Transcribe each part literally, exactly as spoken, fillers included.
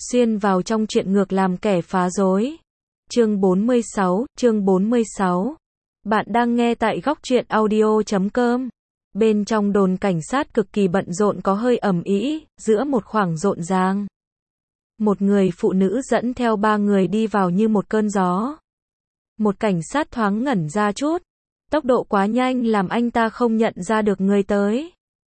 xuyên vào trong chuyện ngược làm kẻ phá rối. Chương bốn mươi sáu, chương bốn mươi sáu. Bạn đang nghe tại góc truyện audio chấm com. Bên trong đồn cảnh sát cực kỳ bận rộn, có hơi ầm ĩ, giữa một khoảng rộn ràng. Một người phụ nữ dẫn theo ba người đi vào như một cơn gió. Một cảnh sát thoáng ngẩn ra chút. Tốc độ quá nhanh làm anh ta không nhận ra được người tới.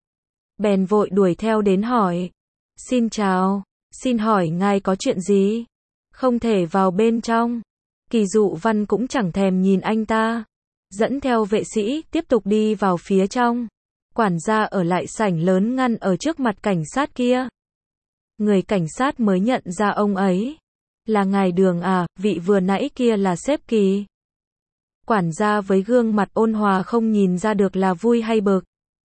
Bèn vội đuổi theo đến hỏi. Xin chào, xin hỏi ngài có chuyện gì? Không thể vào bên trong. Kỳ Dụ Văn cũng chẳng thèm nhìn anh ta. Dẫn theo vệ sĩ, tiếp tục đi vào phía trong. Quản gia ở lại sảnh lớn ngăn ở trước mặt cảnh sát kia. Người cảnh sát mới nhận ra ông ấy. Là ngài Đường à, vị vừa nãy kia là sếp Kỳ. Quản gia với gương mặt ôn hòa không nhìn ra được là vui hay bực.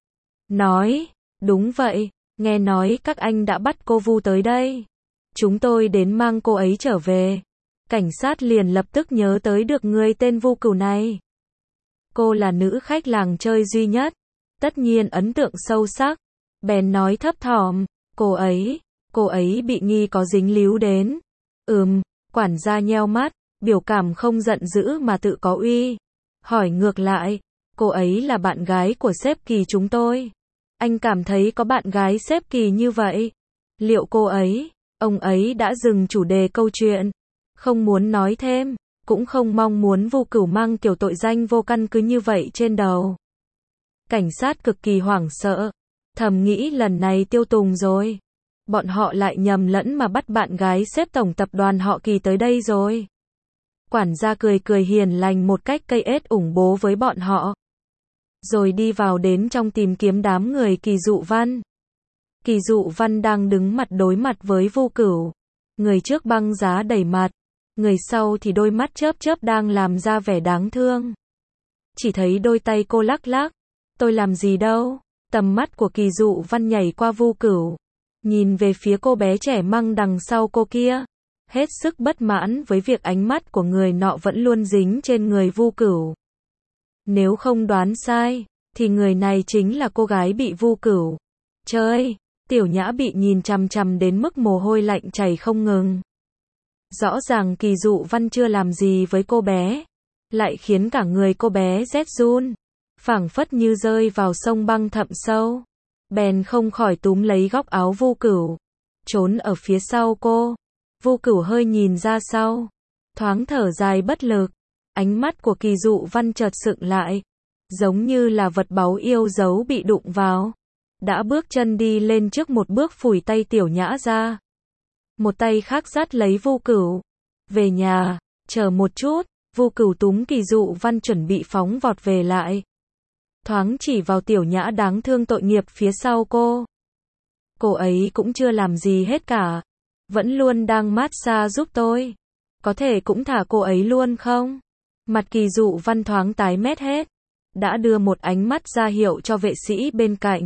Nói, đúng vậy, nghe nói các anh đã bắt cô Vu tới đây. Chúng tôi đến mang cô ấy trở về. Cảnh sát liền lập tức nhớ tới được người tên Vu Cửu này. Cô là nữ khách làng chơi duy nhất. Tất nhiên ấn tượng sâu sắc. Bèn nói thấp thỏm, cô ấy, cô ấy bị nghi có dính líu đến. Ừm, quản gia nheo mắt, biểu cảm không giận dữ mà tự có uy. Hỏi ngược lại, cô ấy là bạn gái của sếp Kỳ chúng tôi. Anh cảm thấy có bạn gái sếp Kỳ như vậy. Liệu cô ấy, ông ấy đã dừng chủ đề câu chuyện. Không muốn nói thêm, cũng không mong muốn Vu Cửu mang kiểu tội danh vô căn cứ như vậy trên đầu. Cảnh sát cực kỳ hoảng sợ. Thầm nghĩ lần này tiêu tùng rồi. Bọn họ lại nhầm lẫn mà bắt bạn gái sếp tổng tập đoàn họ Kỳ tới đây rồi. Quản gia cười cười hiền lành một cách cây ết ủng bố với bọn họ. Rồi đi vào đến trong tìm kiếm đám người Kỳ Dụ Văn. Kỳ Dụ Văn đang đứng mặt đối mặt với Vu Cửu. Người trước băng giá đầy mặt. Người sau thì đôi mắt chớp chớp đang làm ra vẻ đáng thương. Chỉ thấy đôi tay cô lắc lắc. Tôi làm gì đâu. Tầm mắt của Kỳ Dụ Văn nhảy qua Vu Cửu. Nhìn về phía cô bé trẻ măng đằng sau cô kia. Hết sức bất mãn với việc ánh mắt của người nọ vẫn luôn dính trên người Vu Cửu. Nếu không đoán sai, thì người này chính là cô gái bị Vu Cửu. Trời, Tiểu Nhã bị nhìn chằm chằm đến mức mồ hôi lạnh chảy không ngừng. Rõ ràng Kỳ Dụ Văn chưa làm gì với cô bé, lại khiến cả người cô bé rét run, phảng phất như rơi vào sông băng thẳm sâu. Bèn không khỏi túm lấy góc áo Vu Cửu, trốn ở phía sau cô. Vu Cửu hơi nhìn ra sau, thoáng thở dài bất lực. Ánh mắt của Kỳ Dụ Văn chợt sững lại, giống như là vật báu yêu dấu bị đụng vào. Đã bước chân đi lên trước một bước phủi tay Tiểu Nhã ra. Một tay khác dắt lấy Vu Cửu. Về nhà, chờ một chút. Vu Cửu túm Kỳ Dụ Văn chuẩn bị phóng vọt về lại. Thoáng chỉ vào Tiểu Nhã đáng thương tội nghiệp phía sau cô. Cô ấy cũng chưa làm gì hết cả. Vẫn luôn đang mát xa giúp tôi. Có thể cũng thả cô ấy luôn không? Mặt Kỳ Dụ Văn thoáng tái mét hết. Đã đưa một ánh mắt ra hiệu cho vệ sĩ bên cạnh.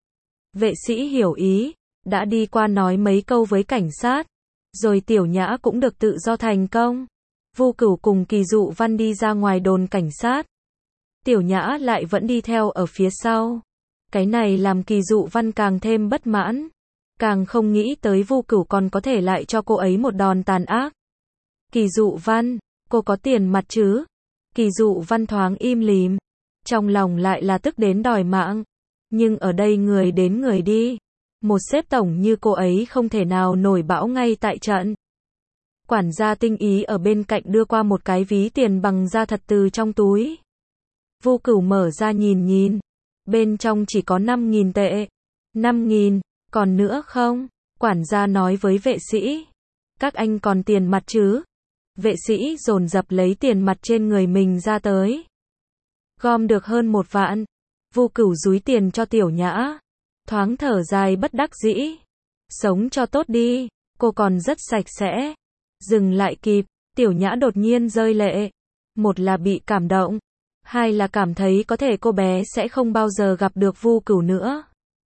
Vệ sĩ hiểu ý. Đã đi qua nói mấy câu với cảnh sát. Rồi Tiểu Nhã cũng được tự do thành công. Vu Cửu cùng Kỳ Dụ Văn đi ra ngoài đồn cảnh sát. Tiểu Nhã lại vẫn đi theo ở phía sau. Cái này làm Kỳ Dụ Văn càng thêm bất mãn. Càng không nghĩ tới Vu Cửu còn có thể lại cho cô ấy một đòn tàn ác. Kỳ Dụ Văn, cô có tiền mặt chứ? Kỳ Dụ Văn thoáng im lìm. Trong lòng lại là tức đến đòi mạng. Nhưng ở đây người đến người đi. Một sếp tổng như cô ấy không thể nào nổi bão ngay tại trận. Quản gia tinh ý ở bên cạnh đưa qua một cái ví tiền bằng da thật từ trong túi. Vu Cửu mở ra nhìn nhìn. Bên trong chỉ có năm nghìn tệ. năm nghìn, còn nữa không? Quản gia nói với vệ sĩ. Các anh còn tiền mặt chứ? Vệ sĩ dồn dập lấy tiền mặt trên người mình ra tới. Gom được hơn một vạn. Vu Cửu dúi tiền cho Tiểu Nhã. Thoáng thở dài bất đắc dĩ. Sống cho tốt đi, cô còn rất sạch sẽ. Dừng lại kịp, Tiểu Nhã đột nhiên rơi lệ. Một là bị cảm động. Hai là cảm thấy có thể cô bé sẽ không bao giờ gặp được Vu Cửu nữa.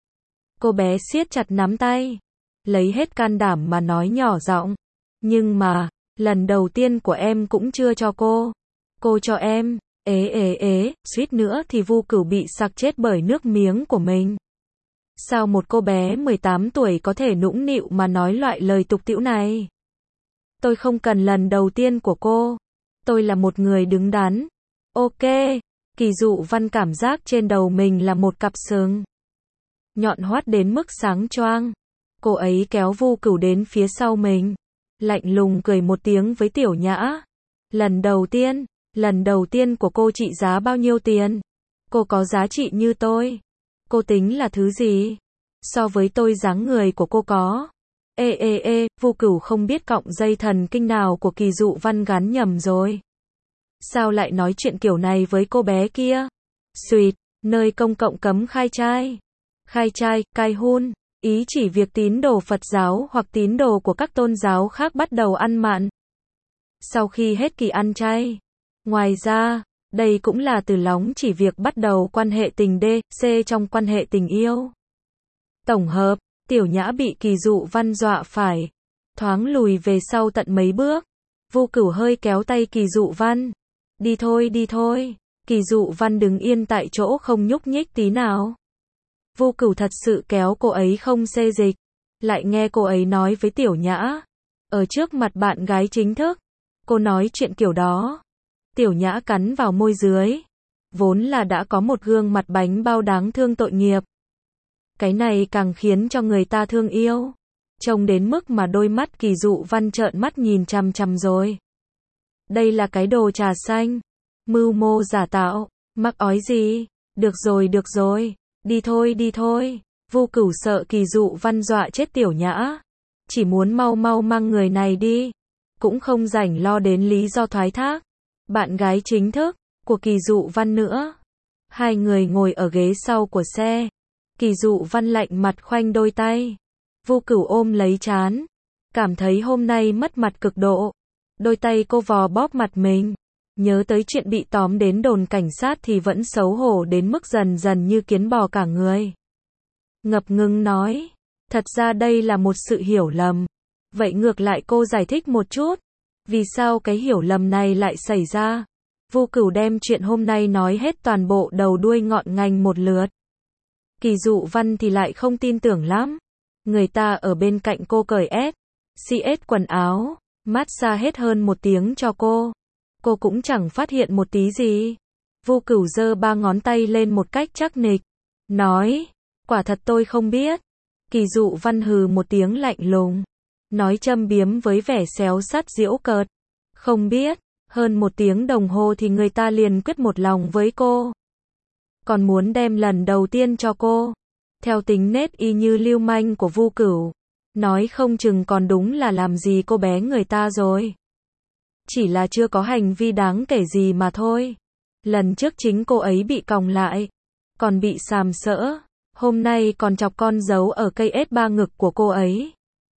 Cô bé siết chặt nắm tay. Lấy hết can đảm mà nói nhỏ giọng. Nhưng mà, lần đầu tiên của em cũng chưa cho cô. Cô cho em. Ế ế ế, suýt nữa thì Vu Cửu bị sặc chết bởi nước miếng của mình. Sao một cô bé mười tám tuổi có thể nũng nịu mà nói loại lời tục tĩu này? Tôi không cần lần đầu tiên của cô. Tôi là một người đứng đắn. Ok. Kỳ Dụ Văn cảm giác trên đầu mình là một cặp sừng nhọn hoắt đến mức sáng choang. Cô ấy kéo Vu Cửu đến phía sau mình, lạnh lùng cười một tiếng với Tiểu Nhã. Lần đầu tiên, lần đầu tiên của cô trị giá bao nhiêu tiền? Cô có giá trị như tôi. Cô tính là thứ gì? So với tôi dáng người của cô có. Ê ê ê, Vu Cửu không biết cọng dây thần kinh nào của Kỳ Dụ Văn gắn nhầm rồi. Sao lại nói chuyện kiểu này với cô bé kia? Xuyệt, nơi công cộng cấm khai trai. Khai trai, cai hun, ý chỉ việc tín đồ Phật giáo hoặc tín đồ của các tôn giáo khác bắt đầu ăn mặn sau khi hết kỳ ăn chay. Ngoài ra, đây cũng là từ lóng chỉ việc bắt đầu quan hệ tình D, C trong quan hệ tình yêu. Tổng hợp, Tiểu Nhã bị Kỳ Dụ Văn dọa phải thoáng lùi về sau tận mấy bước. Vu Cửu hơi kéo tay Kỳ Dụ Văn. Đi thôi đi thôi. Kỳ Dụ Văn đứng yên tại chỗ không nhúc nhích tí nào. Vu Cửu thật sự kéo cô ấy không xê dịch. Lại nghe cô ấy nói với Tiểu Nhã. Ở trước mặt bạn gái chính thức. Cô nói chuyện kiểu đó. Tiểu Nhã cắn vào môi dưới. Vốn là đã có một gương mặt bánh bao đáng thương tội nghiệp. Cái này càng khiến cho người ta thương yêu. Trông đến mức mà đôi mắt Kỳ Dụ Văn trợn mắt nhìn chằm chằm rồi. Đây là cái đồ trà xanh. Mưu mô giả tạo. Mắc ói gì? Được rồi được rồi. Đi thôi đi thôi. Vu Cửu sợ Kỳ Dụ Văn dọa chết Tiểu Nhã. Chỉ muốn mau mau mang người này đi. Cũng không rảnh lo đến lý do thoái thác. Bạn gái chính thức của Kỳ Dụ Văn nữa. Hai người ngồi ở ghế sau của xe. Kỳ Dụ Văn lạnh mặt khoanh đôi tay. Vu Cửu ôm lấy trán. Cảm thấy hôm nay mất mặt cực độ. Đôi tay cô vò bóp mặt mình. Nhớ tới chuyện bị tóm đến đồn cảnh sát thì vẫn xấu hổ đến mức dần dần như kiến bò cả người. Ngập ngừng nói. Thật ra đây là một sự hiểu lầm. Vậy ngược lại cô giải thích một chút. Vì sao cái hiểu lầm này lại xảy ra? Vu Cửu đem chuyện hôm nay nói hết toàn bộ đầu đuôi ngọn ngành một lượt. Kỳ Dụ Văn thì lại không tin tưởng lắm. Người ta ở bên cạnh cô cởi S, xê ét quần áo, massage hết hơn một tiếng cho cô. Cô cũng chẳng phát hiện một tí gì. Vu Cửu giơ ba ngón tay lên một cách chắc nịch. Nói, quả thật tôi không biết. Kỳ Dụ Văn hừ một tiếng lạnh lùng. Nói châm biếm với vẻ xéo sắt giễu cợt. Không biết, hơn một tiếng đồng hồ thì người ta liền quyết một lòng với cô. Còn muốn đem lần đầu tiên cho cô. Theo tính nết y như lưu manh của Vu Cửu. Nói không chừng còn đúng là làm gì cô bé người ta rồi. Chỉ là chưa có hành vi đáng kể gì mà thôi. Lần trước chính cô ấy bị còng lại. Còn bị sàm sỡ. Hôm nay còn chọc con dấu ở cây ét ba ngực của cô ấy.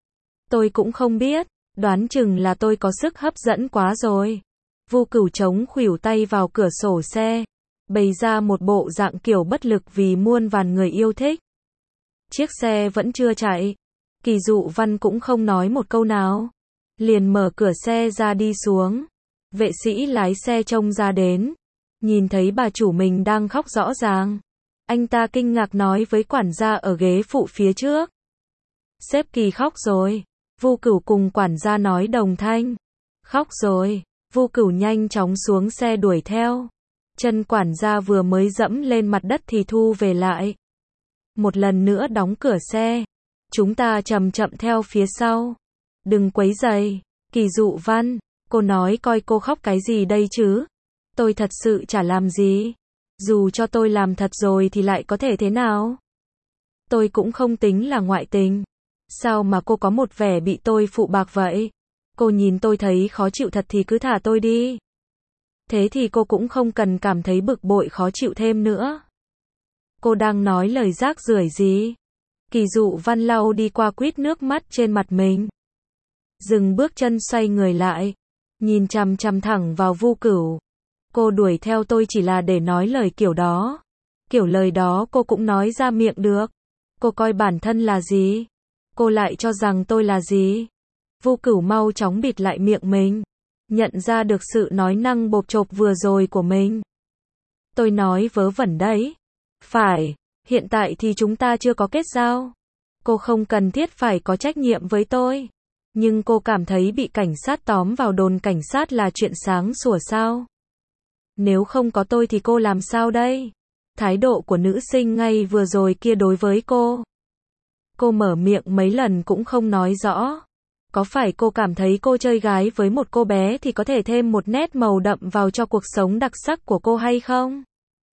Tôi cũng không biết. Đoán chừng là tôi có sức hấp dẫn quá rồi. Vu Cửu chống khuỷu tay vào cửa sổ xe. Bày ra một bộ dạng kiểu bất lực vì muôn vàn người yêu thích. Chiếc xe vẫn chưa chạy. Kỳ Dụ Văn cũng không nói một câu nào. Liền mở cửa xe ra đi xuống. Vệ sĩ lái xe trông ra đến. Nhìn thấy bà chủ mình đang khóc rõ ràng. Anh ta kinh ngạc nói với quản gia ở ghế phụ phía trước. Sếp Kỳ khóc rồi. Vu Cửu cùng quản gia nói đồng thanh. Khóc rồi. Vu Cửu nhanh chóng xuống xe đuổi theo. Chân quản gia vừa mới dẫm lên mặt đất thì thu về lại. Một lần nữa đóng cửa xe. Chúng ta chậm chậm theo phía sau. Đừng quấy rầy. Kỳ Dụ Văn, cô nói coi cô khóc cái gì đây chứ? Tôi thật sự chả làm gì. Dù cho tôi làm thật rồi thì lại có thể thế nào? Tôi cũng không tính là ngoại tình. Sao mà cô có một vẻ bị tôi phụ bạc vậy? Cô nhìn tôi thấy khó chịu thật thì cứ thả tôi đi. Thế thì cô cũng không cần cảm thấy bực bội khó chịu thêm nữa. Cô đang nói lời rác rưởi gì? Kỳ Dụ Văn lau đi qua quýt nước mắt trên mặt mình. Dừng bước chân xoay người lại. Nhìn chằm chằm thẳng vào Vu Cửu. Cô đuổi theo tôi chỉ là để nói lời kiểu đó. Kiểu lời đó cô cũng nói ra miệng được. Cô coi bản thân là gì? Cô lại cho rằng tôi là gì? Vu Cửu mau chóng bịt lại miệng mình. Nhận ra được sự nói năng bộp chộp vừa rồi của mình. Tôi nói vớ vẩn đấy. Phải. Hiện tại thì chúng ta chưa có kết giao. Cô không cần thiết phải có trách nhiệm với tôi. Nhưng cô cảm thấy bị cảnh sát tóm vào đồn cảnh sát là chuyện sáng sủa sao? Nếu không có tôi thì cô làm sao đây? Thái độ của nữ sinh ngay vừa rồi kia đối với cô. Cô mở miệng mấy lần cũng không nói rõ. Có phải cô cảm thấy cô chơi gái với một cô bé thì có thể thêm một nét màu đậm vào cho cuộc sống đặc sắc của cô hay không?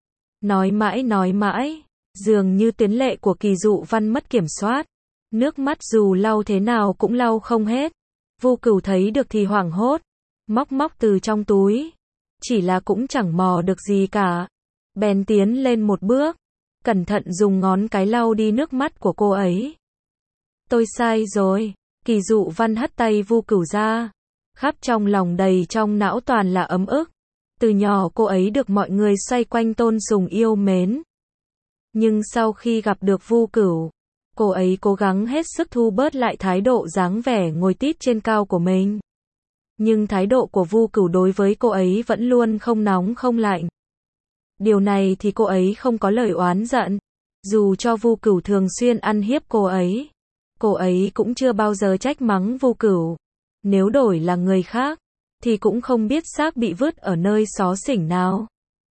Nói mãi nói mãi, dường như tuyến lệ của Kỳ Dụ Văn mất kiểm soát. Nước mắt dù lau thế nào cũng lau không hết. Vu Cửu thấy được thì hoảng hốt, móc móc từ trong túi. Chỉ là cũng chẳng mò được gì cả. Bèn tiến lên một bước, cẩn thận dùng ngón cái lau đi nước mắt của cô ấy. Tôi sai rồi. Kỳ Dụ Văn hất tay Vu Cửu ra. Khắp trong lòng đầy trong não toàn là ấm ức. Từ nhỏ cô ấy được mọi người xoay quanh tôn sùng yêu mến. Nhưng sau khi gặp được Vu Cửu, cô ấy cố gắng hết sức thu bớt lại thái độ dáng vẻ ngồi tít trên cao của mình. Nhưng thái độ của Vu Cửu đối với cô ấy vẫn luôn không nóng không lạnh. Điều này thì cô ấy không có lời oán giận. Dù cho Vu Cửu thường xuyên ăn hiếp cô ấy, cô ấy cũng chưa bao giờ trách mắng Vu Cửu. Nếu đổi là người khác, thì cũng không biết xác bị vứt ở nơi xó xỉnh nào.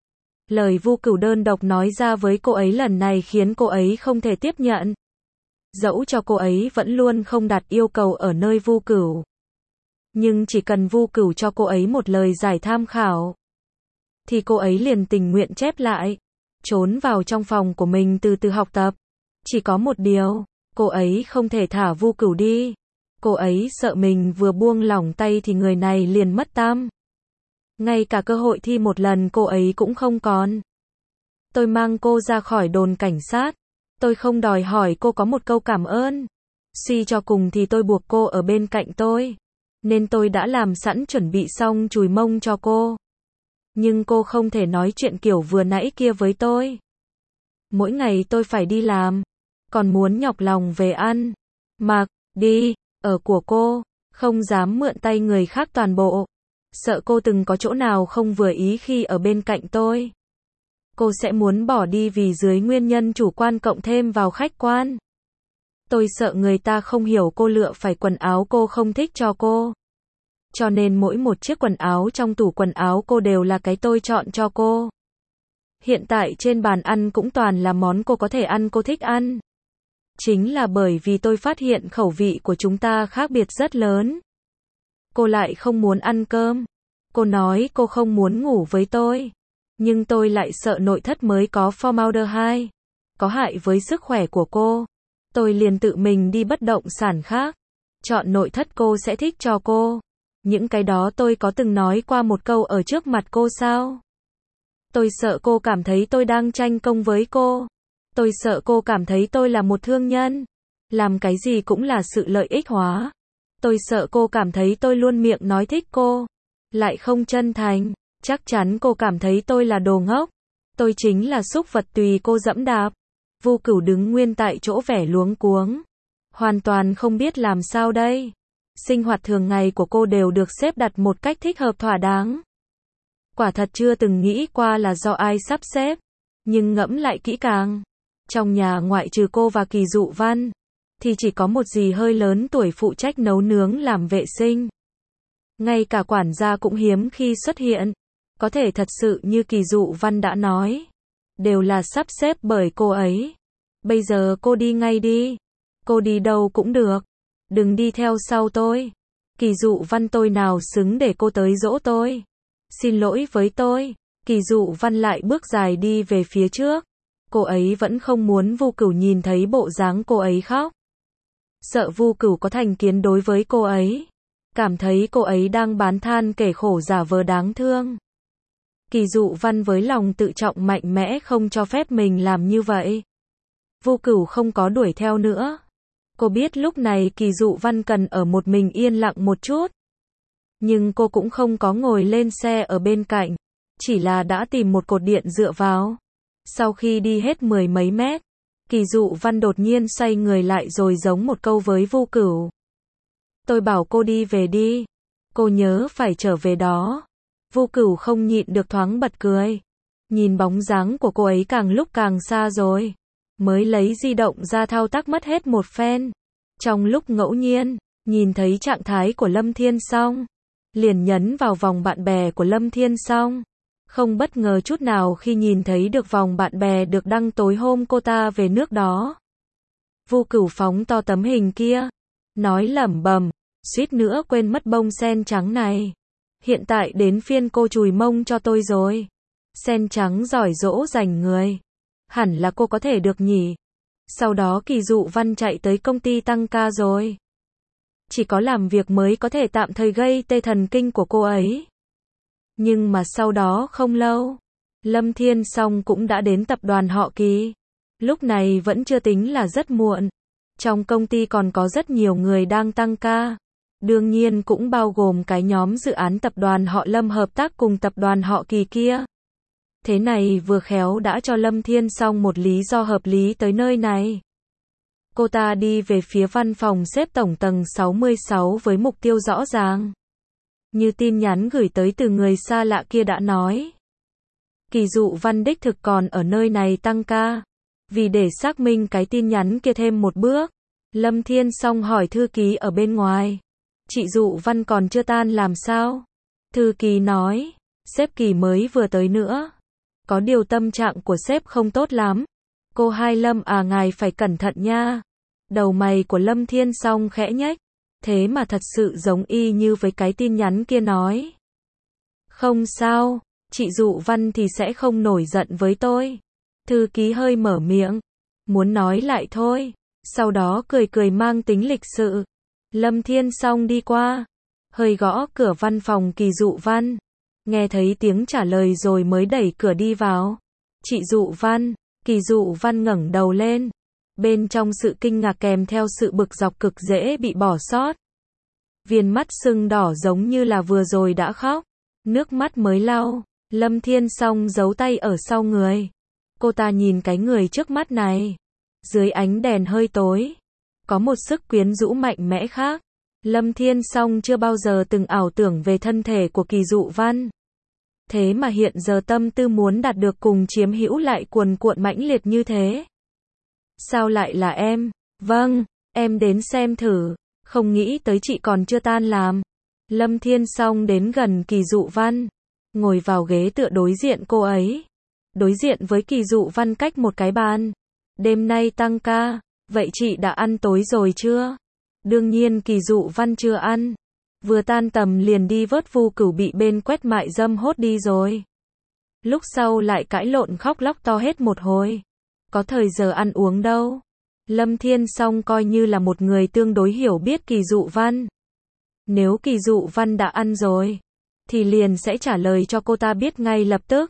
Lời Vu Cửu đơn độc nói ra với cô ấy lần này khiến cô ấy không thể tiếp nhận. Dẫu cho cô ấy vẫn luôn không đặt yêu cầu ở nơi Vu Cửu. Nhưng chỉ cần Vu Cửu cho cô ấy một lời giải tham khảo, thì cô ấy liền tình nguyện chép lại, trốn vào trong phòng của mình từ từ học tập. Chỉ có một điều, cô ấy không thể thả Vu Cửu đi. Cô ấy sợ mình vừa buông lỏng tay thì người này liền mất tăm. Ngay cả cơ hội thi một lần cô ấy cũng không còn. Tôi mang cô ra khỏi đồn cảnh sát. Tôi không đòi hỏi cô có một câu cảm ơn. Suy cho cùng thì tôi buộc cô ở bên cạnh tôi. Nên tôi đã làm sẵn chuẩn bị xong chùi mông cho cô. Nhưng cô không thể nói chuyện kiểu vừa nãy kia với tôi. Mỗi ngày tôi phải đi làm. Còn muốn nhọc lòng về ăn, mặc, đi, ở của cô. Không dám mượn tay người khác toàn bộ. Sợ cô từng có chỗ nào không vừa ý khi ở bên cạnh tôi. Cô sẽ muốn bỏ đi vì dưới nguyên nhân chủ quan cộng thêm vào khách quan. Tôi sợ người ta không hiểu cô lựa phải quần áo cô không thích cho cô. Cho nên mỗi một chiếc quần áo trong tủ quần áo cô đều là cái tôi chọn cho cô. Hiện tại trên bàn ăn cũng toàn là món cô có thể ăn cô thích ăn. Chính là bởi vì tôi phát hiện khẩu vị của chúng ta khác biệt rất lớn. Cô lại không muốn ăn cơm. Cô nói cô không muốn ngủ với tôi. Nhưng tôi lại sợ nội thất mới có formaldehyde, có hại với sức khỏe của cô. Tôi liền tự mình đi bất động sản khác. Chọn nội thất cô sẽ thích cho cô. Những cái đó tôi có từng nói qua một câu ở trước mặt cô sao? Tôi sợ cô cảm thấy tôi đang tranh công với cô. Tôi sợ cô cảm thấy tôi là một thương nhân. Làm cái gì cũng là sự lợi ích hóa. Tôi sợ cô cảm thấy tôi luôn miệng nói thích cô, lại không chân thành. Chắc chắn cô cảm thấy tôi là đồ ngốc. Tôi chính là súc vật tùy cô dẫm đạp. Vu Cửu đứng nguyên tại chỗ vẻ luống cuống. Hoàn toàn không biết làm sao đây. Sinh hoạt thường ngày của cô đều được xếp đặt một cách thích hợp thỏa đáng. Quả thật chưa từng nghĩ qua là do ai sắp xếp. Nhưng ngẫm lại kỹ càng. Trong nhà ngoại trừ cô và Kỳ Dụ Văn, thì chỉ có một dì hơi lớn tuổi phụ trách nấu nướng làm vệ sinh. Ngay cả quản gia cũng hiếm khi xuất hiện. Có thể thật sự như Kỳ Dụ Văn đã nói. Đều là sắp xếp bởi cô ấy. Bây giờ cô đi ngay đi. Cô đi đâu cũng được. Đừng đi theo sau tôi. Kỳ Dụ Văn tôi nào xứng để cô tới dỗ tôi. Xin lỗi với tôi. Kỳ Dụ Văn lại bước dài đi về phía trước. Cô ấy vẫn không muốn Vu Cửu nhìn thấy bộ dáng cô ấy khóc. Sợ Vu Cửu có thành kiến đối với cô ấy. Cảm thấy cô ấy đang bán than kể khổ giả vờ đáng thương. Kỳ Dụ Văn với lòng tự trọng mạnh mẽ không cho phép mình làm như vậy. Vu Cửu không có đuổi theo nữa. Cô biết lúc này Kỳ Dụ Văn cần ở một mình yên lặng một chút. Nhưng cô cũng không có ngồi lên xe ở bên cạnh. Chỉ là đã tìm một cột điện dựa vào. Sau khi đi hết mười mấy mét, Kỳ Dụ Văn đột nhiên xoay người lại rồi giống một câu với Vu Cửu. Tôi bảo cô đi về đi. Cô nhớ phải trở về đó. Vu Cửu không nhịn được thoáng bật cười. Nhìn bóng dáng của cô ấy càng lúc càng xa rồi. mới lấy di động ra thao tác mất hết một phen. Trong lúc ngẫu nhiên, nhìn thấy trạng thái của Lâm Thiên Song, liền nhấn vào vòng bạn bè của Lâm Thiên Song. Không bất ngờ chút nào khi nhìn thấy được vòng bạn bè được đăng tối hôm cô ta về nước đó. Vu Cửu phóng to tấm hình kia, nói lẩm bẩm, suýt nữa quên mất bông sen trắng này. Hiện tại đến phiên cô chùi mông cho tôi rồi. Sen trắng giỏi dỗ dành người. Hẳn là cô có thể được nhỉ. Sau đó Kỳ Dụ Văn chạy tới công ty tăng ca rồi. Chỉ có làm việc mới có thể tạm thời gây tê thần kinh của cô ấy. Nhưng mà sau đó không lâu, Lâm Thiên Song cũng đã đến tập đoàn họ Kỳ. Lúc này vẫn chưa tính là rất muộn. Trong công ty còn có rất nhiều người đang tăng ca. Đương nhiên cũng bao gồm cái nhóm dự án tập đoàn họ Lâm hợp tác cùng tập đoàn họ Kỳ kia. Thế này vừa khéo đã cho Lâm Thiên Song một lý do hợp lý tới nơi này. Cô ta đi về phía văn phòng xếp tổng tầng sáu mươi sáu với mục tiêu rõ ràng. Như tin nhắn gửi tới từ người xa lạ kia đã nói. Kỳ Dụ Văn đích thực còn ở nơi này tăng ca. Vì để xác minh cái tin nhắn kia thêm một bước, Lâm Thiên Song hỏi thư ký ở bên ngoài. Chị Dụ Văn còn chưa tan làm sao? Thư ký nói, sếp Kỳ mới vừa tới nữa. Có điều tâm trạng của sếp không tốt lắm. Cô hai Lâm à, ngài phải cẩn thận nha. Đầu mày của Lâm Thiên Song khẽ nhếch. Thế mà thật sự giống y như với cái tin nhắn kia nói. Không sao, chị Dụ Văn thì sẽ không nổi giận với tôi. Thư ký hơi mở miệng, muốn nói lại thôi. Sau đó cười cười mang tính lịch sự. Lâm Thiên Song đi qua, hơi gõ cửa văn phòng Kỳ Dụ Văn. Nghe thấy tiếng trả lời rồi mới đẩy cửa đi vào. Chị Dụ Văn, Kỳ Dụ Văn ngẩng đầu lên. Bên trong sự kinh ngạc kèm theo sự bực dọc cực dễ bị bỏ sót. Viền mắt sưng đỏ giống như là vừa rồi đã khóc. Nước mắt mới lau. Lâm Thiên Song giấu tay ở sau người. Cô ta nhìn cái người trước mắt này. Dưới ánh đèn hơi tối, có một sức quyến rũ mạnh mẽ khác. Lâm Thiên Song chưa bao giờ từng ảo tưởng về thân thể của Kỳ Dụ Văn. Thế mà hiện giờ tâm tư muốn đạt được cùng chiếm hữu lại cuồn cuộn mãnh liệt như thế. Sao lại là em? Vâng, em đến xem thử. Không nghĩ tới chị còn chưa tan làm. Lâm Thiên Song đến gần Kỳ Dụ Văn, ngồi vào ghế tựa đối diện cô ấy. Đối diện với Kỳ Dụ Văn cách một cái bàn. Đêm nay tăng ca, vậy chị đã ăn tối rồi chưa? Đương nhiên Kỳ Dụ Văn chưa ăn. Vừa tan tầm liền đi vớt Vu Cửu bị bên quét mại dâm hốt đi rồi. Lúc sau lại cãi lộn khóc lóc to hết một hồi. Có thời giờ ăn uống đâu. Lâm Thiên Song coi như là một người tương đối hiểu biết Kỳ Dụ Văn. Nếu Kỳ Dụ Văn đã ăn rồi, thì liền sẽ trả lời cho cô ta biết ngay lập tức.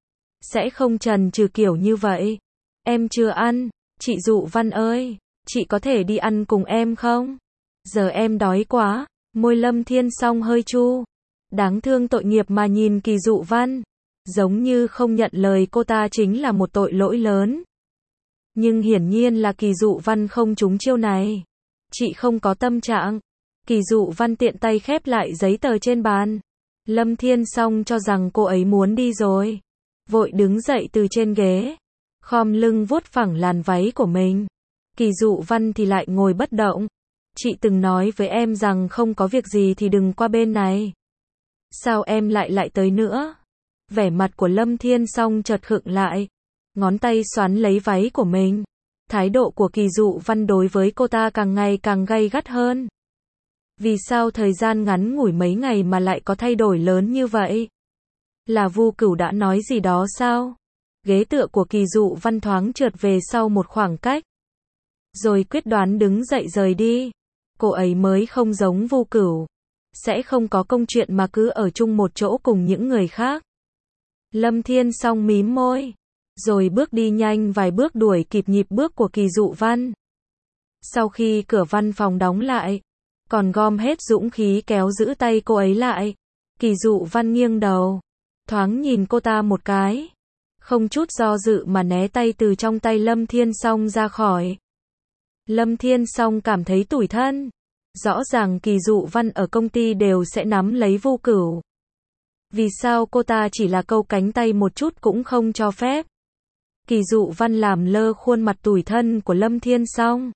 Sẽ không chần chừ kiểu như vậy. Em chưa ăn, chị Dụ Văn ơi, chị có thể đi ăn cùng em không? Giờ em đói quá. Môi Lâm Thiên Song hơi chu. Đáng thương tội nghiệp mà nhìn Kỳ Dụ Văn. Giống như không nhận lời cô ta chính là một tội lỗi lớn. Nhưng hiển nhiên là Kỳ Dụ Văn không trúng chiêu này. Chị không có tâm trạng. Kỳ Dụ Văn tiện tay khép lại giấy tờ trên bàn. Lâm Thiên Song cho rằng cô ấy muốn đi rồi. Vội đứng dậy từ trên ghế. Khom lưng vuốt phẳng làn váy của mình. Kỳ Dụ Văn thì lại ngồi bất động. Chị từng nói với em rằng không có việc gì thì đừng qua bên này. Sao em lại lại tới nữa? Vẻ mặt của Lâm Thiên Song chợt khựng lại. Ngón tay xoắn lấy váy của mình. Thái độ của Kỳ Dụ Văn đối với cô ta càng ngày càng gay gắt hơn. Vì sao thời gian ngắn ngủi mấy ngày mà lại có thay đổi lớn như vậy? Là Vu Cửu đã nói gì đó sao? Ghế tựa của Kỳ Dụ Văn thoáng trượt về sau một khoảng cách. Rồi quyết đoán đứng dậy rời đi. Cô ấy mới không giống Vu Cửu. Sẽ không có công chuyện mà cứ ở chung một chỗ cùng những người khác. Lâm Thiên Song mím môi. Rồi bước đi nhanh vài bước đuổi kịp nhịp bước của Kỳ Dụ Văn. Sau khi cửa văn phòng đóng lại, còn gom hết dũng khí kéo giữ tay cô ấy lại. Kỳ Dụ Văn nghiêng đầu, thoáng nhìn cô ta một cái. Không chút do dự mà né tay từ trong tay Lâm Thiên Song ra khỏi. Lâm Thiên Song cảm thấy tủi thân. Rõ ràng Kỳ Dụ Văn ở công ty đều sẽ nắm lấy Vu Cửu. Vì sao cô ta chỉ là câu cánh tay một chút cũng không cho phép? Kỳ Dụ Văn làm lơ khuôn mặt tủi thân của Lâm Thiên Song.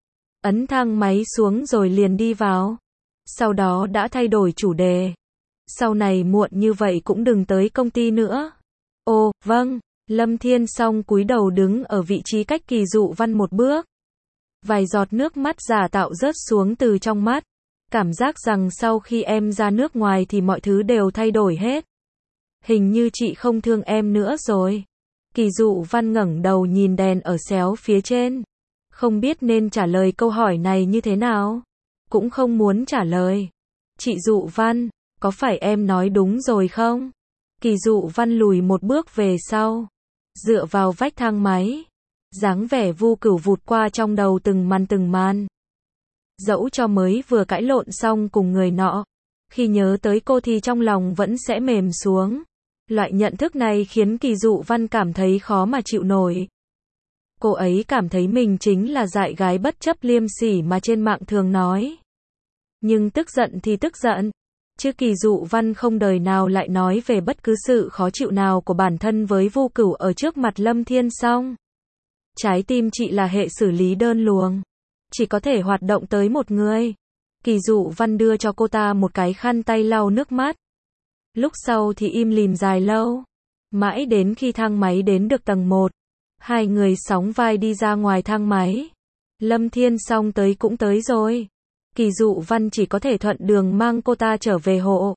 Ấn thang máy xuống rồi liền đi vào. Sau đó đã thay đổi chủ đề. Sau này muộn như vậy cũng đừng tới công ty nữa. Ồ, vâng. Lâm Thiên Song cúi đầu đứng ở vị trí cách Kỳ Dụ Văn một bước. Vài giọt nước mắt giả tạo rớt xuống từ trong mắt. Cảm giác rằng sau khi em ra nước ngoài thì mọi thứ đều thay đổi hết. Hình như chị không thương em nữa rồi. Kỳ Dụ Văn ngẩng đầu nhìn đèn ở xéo phía trên. Không biết nên trả lời câu hỏi này như thế nào. Cũng không muốn trả lời. Chị Dụ Văn, có phải em nói đúng rồi không? Kỳ Dụ Văn lùi một bước về sau. Dựa vào vách thang máy. Dáng vẻ Vu Cửu vụt qua trong đầu từng màn từng màn. Dẫu cho mới vừa cãi lộn xong cùng người nọ. Khi nhớ tới cô thì trong lòng vẫn sẽ mềm xuống. Loại nhận thức này khiến Kỳ Dụ Văn cảm thấy khó mà chịu nổi. Cô ấy cảm thấy mình chính là dại gái bất chấp liêm sỉ mà trên mạng thường nói. Nhưng tức giận thì tức giận. Chứ Kỳ Dụ Văn không đời nào lại nói về bất cứ sự khó chịu nào của bản thân với Vu Cửu ở trước mặt Lâm Thiên Song. Trái tim chị là hệ xử lý đơn luồng. Chỉ có thể hoạt động tới một người. Kỳ Dụ Văn đưa cho cô ta một cái khăn tay lau nước mắt. Lúc sau thì im lìm dài lâu. Mãi đến khi thang máy đến được tầng một. Hai người sóng vai đi ra ngoài thang máy. Lâm Thiên Song tới cũng tới rồi. Kỳ Dụ Văn chỉ có thể thuận đường mang cô ta trở về hộ.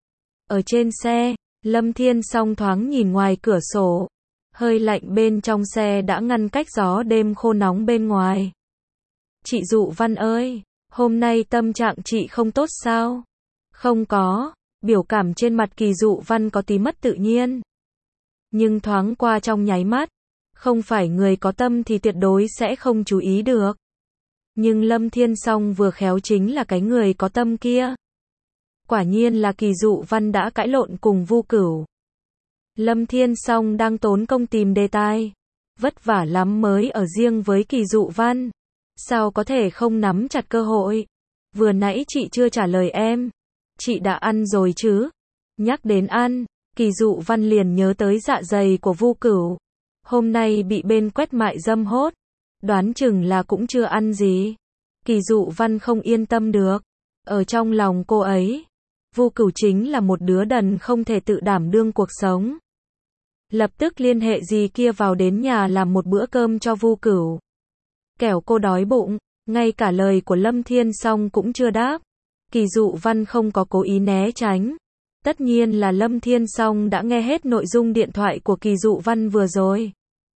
Ở trên xe, Lâm Thiên Song thoáng nhìn ngoài cửa sổ. Hơi lạnh bên trong xe đã ngăn cách gió đêm khô nóng bên ngoài. Chị Dụ Văn ơi, hôm nay tâm trạng chị không tốt sao? Không có, biểu cảm trên mặt Kỳ Dụ Văn có tí mất tự nhiên. Nhưng thoáng qua trong nháy mắt, không phải người có tâm thì tuyệt đối sẽ không chú ý được. Nhưng Lâm Thiên Song vừa khéo chính là cái người có tâm kia. Quả nhiên là Kỳ Dụ Văn đã cãi lộn cùng Vu Cửu. Lâm Thiên Song đang tốn công tìm đề tài. Vất vả lắm mới ở riêng với Kỳ Dụ Văn. Sao có thể không nắm chặt cơ hội? Vừa nãy chị chưa trả lời em. Chị đã ăn rồi chứ? Nhắc đến ăn, Kỳ Dụ Văn liền nhớ tới dạ dày của Vu Cửu. Hôm nay bị bên quét mại dâm hốt. Đoán chừng là cũng chưa ăn gì. Kỳ Dụ Văn không yên tâm được. Ở trong lòng cô ấy, Vu Cửu chính là một đứa đần không thể tự đảm đương cuộc sống. Lập tức liên hệ dì kia vào đến nhà làm một bữa cơm cho Vu Cửu. Kẻo cô đói bụng, ngay cả lời của Lâm Thiên Song cũng chưa đáp. Kỳ Dụ Văn không có cố ý né tránh. Tất nhiên là Lâm Thiên Song đã nghe hết nội dung điện thoại của Kỳ Dụ Văn vừa rồi.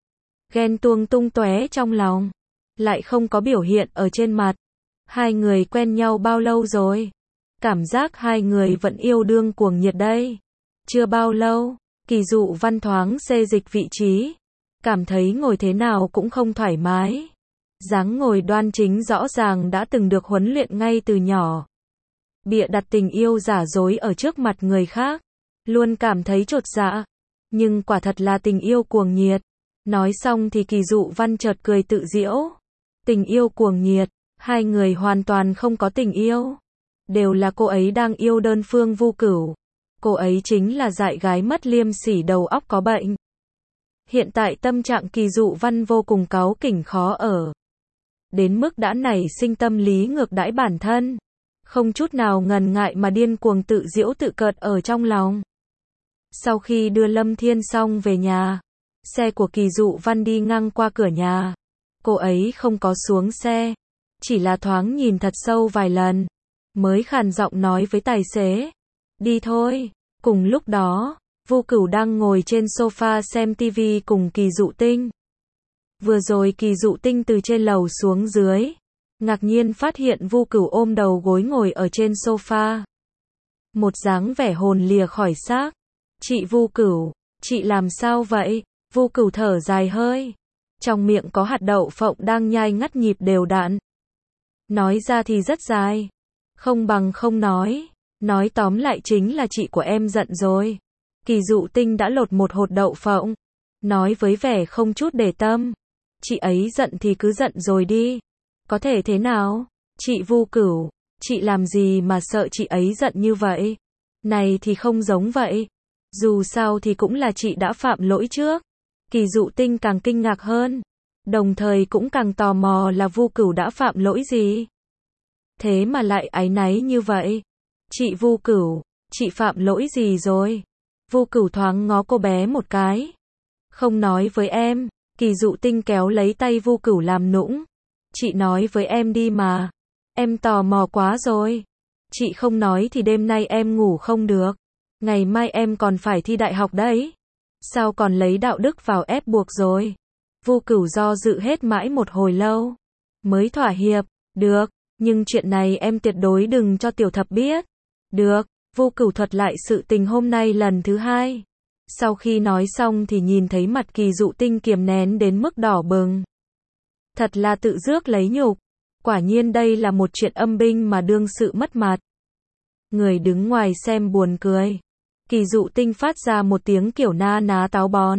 Ghen tuông tung tóe trong lòng, lại không có biểu hiện ở trên mặt. Hai người quen nhau bao lâu rồi? Cảm giác hai người vẫn yêu đương cuồng nhiệt đây. Chưa bao lâu, Kỳ Dụ Văn thoáng xê dịch vị trí. Cảm thấy ngồi thế nào cũng không thoải mái. Dáng ngồi đoan chính rõ ràng đã từng được huấn luyện ngay từ nhỏ. Bịa đặt tình yêu giả dối ở trước mặt người khác. Luôn cảm thấy chột dạ. Nhưng quả thật là tình yêu cuồng nhiệt. Nói xong thì Kỳ Dụ Văn chợt cười tự giễu. Tình yêu cuồng nhiệt. Hai người hoàn toàn không có tình yêu. Đều là cô ấy đang yêu đơn phương Vu Cửu. Cô ấy chính là dại gái mất liêm sỉ đầu óc có bệnh. Hiện tại tâm trạng Kỳ Dụ Văn vô cùng cáu kỉnh khó ở. Đến mức đã nảy sinh tâm lý ngược đãi bản thân. Không chút nào ngần ngại mà điên cuồng tự giễu tự cợt ở trong lòng. Sau khi đưa Lâm Thiên Song về nhà, xe của Kỳ Dụ Văn đi ngang qua cửa nhà. Cô ấy không có xuống xe, chỉ là thoáng nhìn thật sâu vài lần, mới khàn giọng nói với tài xế. Đi thôi. Cùng lúc đó, Vu Cửu đang ngồi trên sofa xem tivi cùng Kỳ Dụ Tinh. Vừa rồi Kỳ Dụ Tinh từ trên lầu xuống dưới, ngạc nhiên phát hiện Vu Cửu ôm đầu gối ngồi ở trên sofa. Một dáng vẻ hồn lìa khỏi xác. Chị Vu Cửu, chị làm sao vậy? Vu Cửu thở dài hơi. Trong miệng có hạt đậu phộng đang nhai ngắt nhịp đều đặn. Nói ra thì rất dài. Không bằng không nói. Nói tóm lại chính là chị của em giận rồi. Kỳ Dụ Tinh đã lột một hột đậu phộng. Nói với vẻ không chút để tâm. Chị ấy giận thì cứ giận rồi đi. Có thể thế nào? Chị Vu Cửu, chị làm gì mà sợ chị ấy giận như vậy? Này thì không giống vậy. Dù sao thì cũng là chị đã phạm lỗi trước. Kỳ Dụ Tinh càng kinh ngạc hơn, đồng thời cũng càng tò mò là Vu Cửu đã phạm lỗi gì. Thế mà lại áy náy như vậy. Chị Vu Cửu, chị phạm lỗi gì rồi? Vu Cửu thoáng ngó cô bé một cái. Không nói với em. Kỳ Dụ Tinh kéo lấy tay Vu Cửu làm nũng. Chị nói với em đi mà. Em tò mò quá rồi. Chị không nói thì đêm nay em ngủ không được. Ngày mai em còn phải thi đại học đấy. Sao còn lấy đạo đức vào ép buộc rồi? Vu Cửu do dự hết mãi một hồi lâu. Mới thỏa hiệp. Được, nhưng chuyện này em tuyệt đối đừng cho Tiểu Thập biết. Được, Vu Cửu thuật lại sự tình hôm nay lần thứ hai. Sau khi nói xong thì nhìn thấy mặt Kỳ Dụ Tinh kiềm nén đến mức đỏ bừng. Thật là tự rước lấy nhục. Quả nhiên đây là một chuyện âm binh mà đương sự mất mặt. Người đứng ngoài xem buồn cười. Kỳ Dụ Tinh phát ra một tiếng kiểu na ná táo bón.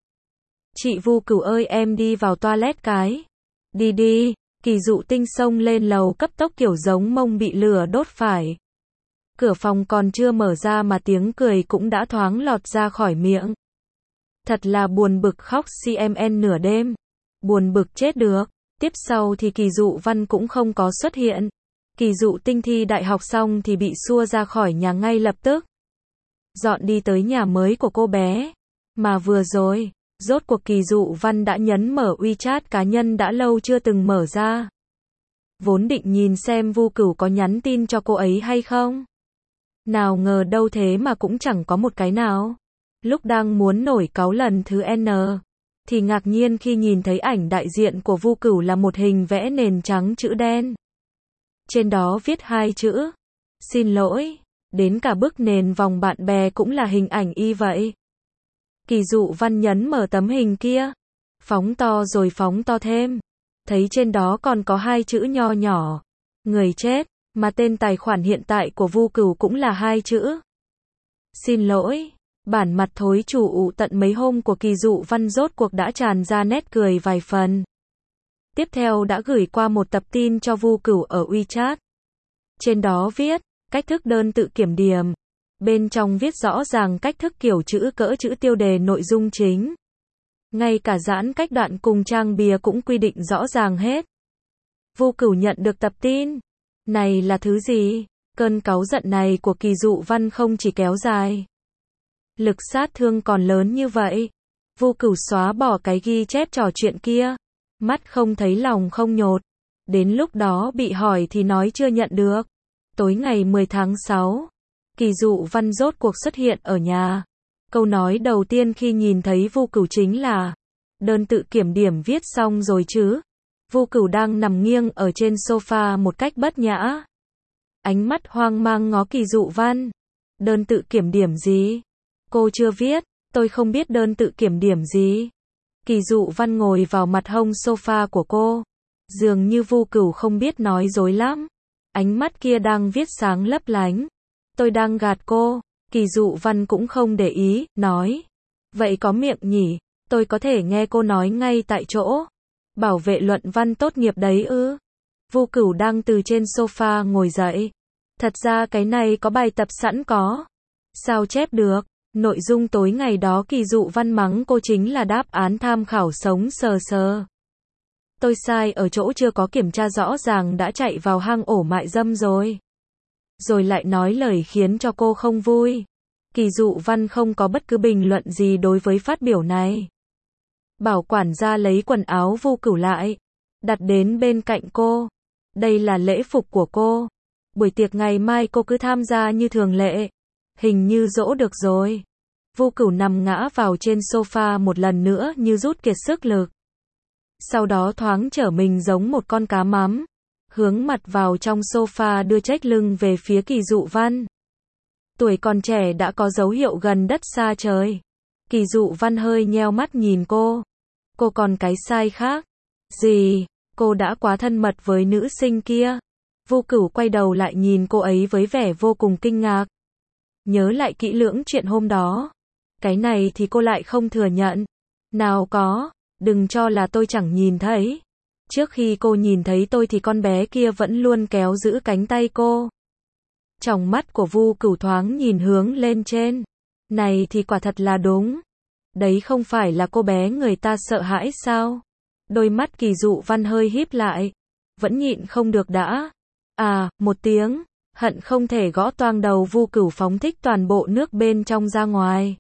Chị Vu Cửu ơi, em đi vào toilet cái. Đi đi. Kỳ Dụ Tinh xông lên lầu cấp tốc kiểu giống mông bị lửa đốt phải. Cửa phòng còn chưa mở ra mà tiếng cười cũng đã thoáng lọt ra khỏi miệng. Thật là buồn bực, khóc xê em en nửa đêm. Buồn bực chết được. Tiếp sau thì Kỳ Dụ Văn cũng không có xuất hiện. Kỳ Dụ Tinh thi đại học xong thì bị xua ra khỏi nhà ngay lập tức. Dọn đi tới nhà mới của cô bé. Mà vừa rồi, rốt cuộc Kỳ Dụ Văn đã nhấn mở WeChat cá nhân đã lâu chưa từng mở ra. Vốn định nhìn xem Vu Cửu có nhắn tin cho cô ấy hay không. Nào ngờ đâu thế mà cũng chẳng có một cái nào. Lúc đang muốn nổi cáu lần thứ N, thì ngạc nhiên khi nhìn thấy ảnh đại diện của Vu Cửu là một hình vẽ nền trắng chữ đen. Trên đó viết hai chữ. Xin lỗi. Đến cả bức nền vòng bạn bè cũng là hình ảnh y vậy. Kỳ Dụ Văn nhấn mở tấm hình kia. Phóng to rồi phóng to thêm. Thấy trên đó còn có hai chữ nho nhỏ. Người chết. Mà tên tài khoản hiện tại của Vu Cửu cũng là hai chữ. Xin lỗi. Bản mặt thối chủ ụ tận mấy hôm của Kỳ Dụ Văn rốt cuộc đã tràn ra nét cười vài phần. Tiếp theo đã gửi qua một tập tin cho Vu Cửu ở WeChat. Trên đó viết, cách thức đơn tự kiểm điểm. Bên trong viết rõ ràng cách thức kiểu chữ cỡ chữ tiêu đề nội dung chính. Ngay cả giãn cách đoạn cùng trang bìa cũng quy định rõ ràng hết. Vu Cửu nhận được tập tin. Này là thứ gì? Cơn cáu giận này của Kỳ Dụ Văn không chỉ kéo dài. Lực sát thương còn lớn như vậy. Vu Cửu xóa bỏ cái ghi chép trò chuyện kia. Mắt không thấy lòng không nhột. Đến lúc đó bị hỏi thì nói chưa nhận được. Tối ngày mười tháng sáu, Kỳ Dụ Văn rốt cuộc xuất hiện ở nhà. Câu nói đầu tiên khi nhìn thấy Vu Cửu chính là: đơn tự kiểm điểm viết xong rồi chứ? Vu Cửu đang nằm nghiêng ở trên sofa một cách bất nhã. Ánh mắt hoang mang ngó Kỳ Dụ Văn. Đơn tự kiểm điểm gì? Cô chưa viết, tôi không biết đơn tự kiểm điểm gì. Kỳ Dụ Văn ngồi vào mặt hông sofa của cô. Dường như Vu Cửu không biết nói dối lắm. Ánh mắt kia đang viết sáng lấp lánh. Tôi đang gạt cô. Kỳ Dụ Văn cũng không để ý, nói. Vậy có miệng nhỉ? Tôi có thể nghe cô nói ngay tại chỗ. Bảo vệ luận văn tốt nghiệp đấy ư? Vu Cửu đang từ trên sofa ngồi dậy. Thật ra cái này có bài tập sẵn có. Sao chép được? Nội dung tối ngày đó Kỳ Dụ Văn mắng cô chính là đáp án tham khảo sống sờ sờ. Tôi sai ở chỗ chưa có kiểm tra rõ ràng đã chạy vào hang ổ mại dâm rồi. Rồi lại nói lời khiến cho cô không vui. Kỳ Dụ Văn không có bất cứ bình luận gì đối với phát biểu này. Bảo quản gia lấy quần áo Vu Cửu lại. Đặt đến bên cạnh cô. Đây là lễ phục của cô. Buổi tiệc ngày mai cô cứ tham gia như thường lệ. Hình như dỗ được rồi. Vu Cửu nằm ngã vào trên sofa một lần nữa như rút kiệt sức lực. Sau đó thoáng trở mình giống một con cá mắm. Hướng mặt vào trong sofa đưa chếch lưng về phía Kỳ Dụ Văn. Tuổi còn trẻ đã có dấu hiệu gần đất xa trời. Kỳ Dụ Văn hơi nheo mắt nhìn cô. Cô còn cái sai khác. Gì? Cô đã quá thân mật với nữ sinh kia. Vu Cửu quay đầu lại nhìn cô ấy với vẻ vô cùng kinh ngạc. Nhớ lại kỹ lưỡng chuyện hôm đó. Cái này thì cô lại không thừa nhận. Nào có, đừng cho là tôi chẳng nhìn thấy. Trước khi cô nhìn thấy tôi thì con bé kia vẫn luôn kéo giữ cánh tay cô. Tròng mắt của Vu Cửu thoáng nhìn hướng lên trên. Này thì quả thật là đúng. Đấy không phải là cô bé người ta sợ hãi sao? Đôi mắt Kỳ Dụ Văn hơi híp lại. Vẫn nhịn không được đã. À, một tiếng, hận không thể gõ toang đầu Vu Cửu phóng thích toàn bộ nước bên trong ra ngoài.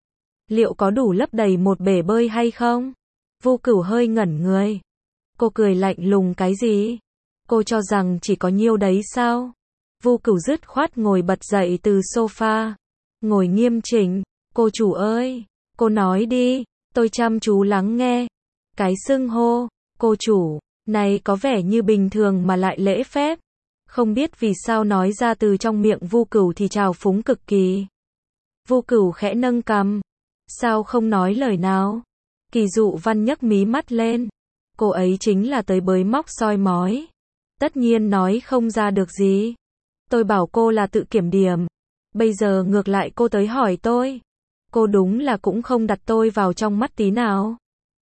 Liệu có đủ lấp đầy một bể bơi hay không? Vu Cửu hơi ngẩn người. Cô cười lạnh lùng cái gì? Cô cho rằng chỉ có nhiêu đấy sao? Vu Cửu dứt khoát ngồi bật dậy từ sofa. Ngồi nghiêm chỉnh. Cô chủ ơi, cô nói đi, tôi chăm chú lắng nghe. Cái xưng hô, cô chủ, này có vẻ như bình thường mà lại lễ phép. Không biết vì sao nói ra từ trong miệng Vu Cửu thì trào phúng cực kỳ. Vu Cửu khẽ nâng cằm. Sao không nói lời nào? Kỳ Dụ Văn nhấc mí mắt lên. Cô ấy chính là tới bới móc soi mói. Tất nhiên nói không ra được gì. Tôi bảo cô là tự kiểm điểm. Bây giờ ngược lại cô tới hỏi tôi. Cô đúng là cũng không đặt tôi vào trong mắt tí nào.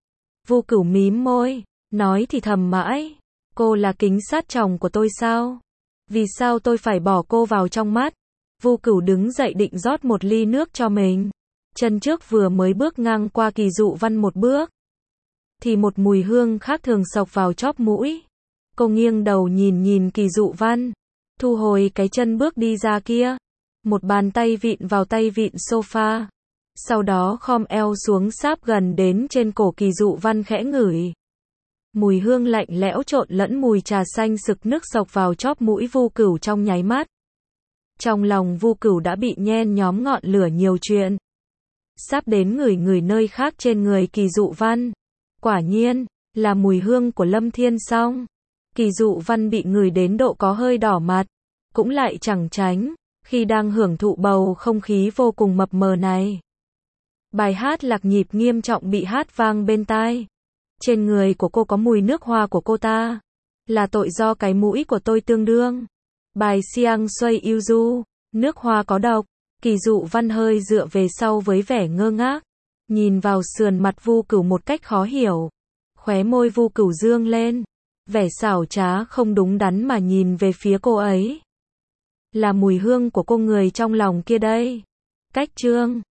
Vu Cửu mím môi. Nói thì thầm mãi. Cô là kính sát chồng của tôi sao? Vì sao tôi phải bỏ cô vào trong mắt? Vu Cửu đứng dậy định rót một ly nước cho mình. Chân trước vừa mới bước ngang qua Kỳ Dụ Văn một bước. Thì một mùi hương khác thường xộc vào chóp mũi. Cô nghiêng đầu nhìn nhìn Kỳ Dụ Văn. Thu hồi cái chân bước đi ra kia. Một bàn tay vịn vào tay vịn sofa. Sau đó khom eo xuống sáp gần đến trên cổ Kỳ Dụ Văn khẽ ngửi. Mùi hương lạnh lẽo trộn lẫn mùi trà xanh sực nức xộc vào chóp mũi Vu Cửu trong nháy mắt. Trong lòng Vu Cửu đã bị nhen nhóm ngọn lửa nhiều chuyện. Sắp đến ngửi ngửi nơi khác trên người Kỳ Dụ Văn. Quả nhiên, là mùi hương của Lâm Thiên Song. Kỳ Dụ Văn bị ngửi đến độ có hơi đỏ mặt. Cũng lại chẳng tránh, khi đang hưởng thụ bầu không khí vô cùng mập mờ này. Bài hát lạc nhịp nghiêm trọng bị hát vang bên tai. Trên người của cô có mùi nước hoa của cô ta. Là tội do cái mũi của tôi tương đương. Bài Xiang Xuây Yêu Du, nước hoa có độc. Kỳ Dụ Văn hơi dựa về sau với vẻ ngơ ngác. Nhìn vào sườn mặt Vu Cửu một cách khó hiểu. Khóe môi Vu Cửu dương lên. Vẻ xảo trá không đúng đắn mà nhìn về phía cô ấy. Là mùi hương của cô người trong lòng kia đây. Cách chương